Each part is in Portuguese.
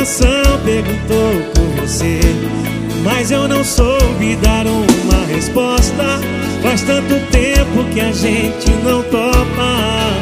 coração perguntou por você, mas eu não soube dar uma resposta. Faz tanto tempo que a gente não topa.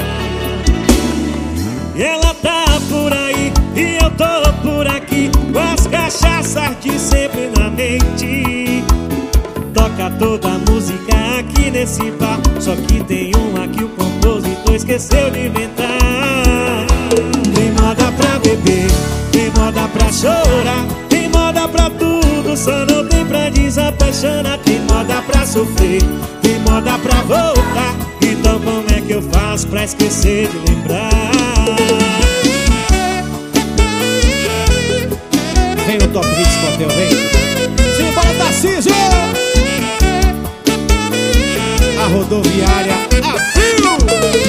Ela tá por aí e eu tô por aqui, com as cachaças de sempre na mente. Toca toda a música aqui nesse bar, só que tem uma que o compositor esqueceu de inventar. Tem moda pra beber, tem moda pra chorar, tem moda pra tudo, só não tem pra desapaixonar. Tem moda pra sofrer, tem moda pra voltar. Então como é que eu faço pra esquecer de lembrar? Vem no Top Hits Cotel, vem. Simbora, Tarcísio! A rodoviária abriu!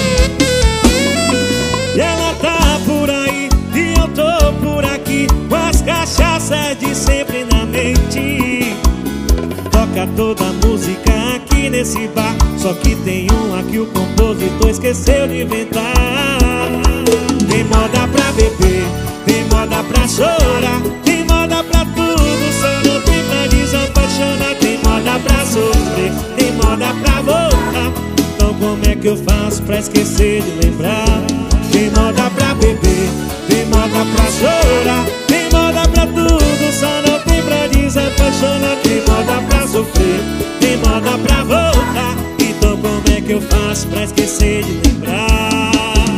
E ela tá por aí e eu tô por aqui, com as cachaças de sempre na mente. Toca toda a música aqui nesse bar, só que tem uma que o compositor esqueceu de inventar. Tem moda pra beber, tem moda pra chorar, tem moda pra tudo, só não tem pra desapaixonar. Tem moda pra sofrer, tem moda pra voltar. Então como é que eu faço pra esquecer de lembrar? Tem moda pra beber, tem moda pra chorar, tem moda pra tudo, só não tem pra desapaixonar. Tem moda pra sofrer, tem moda pra voltar. Então como é que eu faço pra esquecer de lembrar?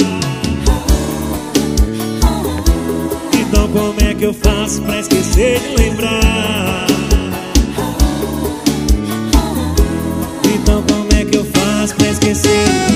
Então como é que eu faço pra esquecer de lembrar? Então como é que eu faço pra esquecer de lembrar?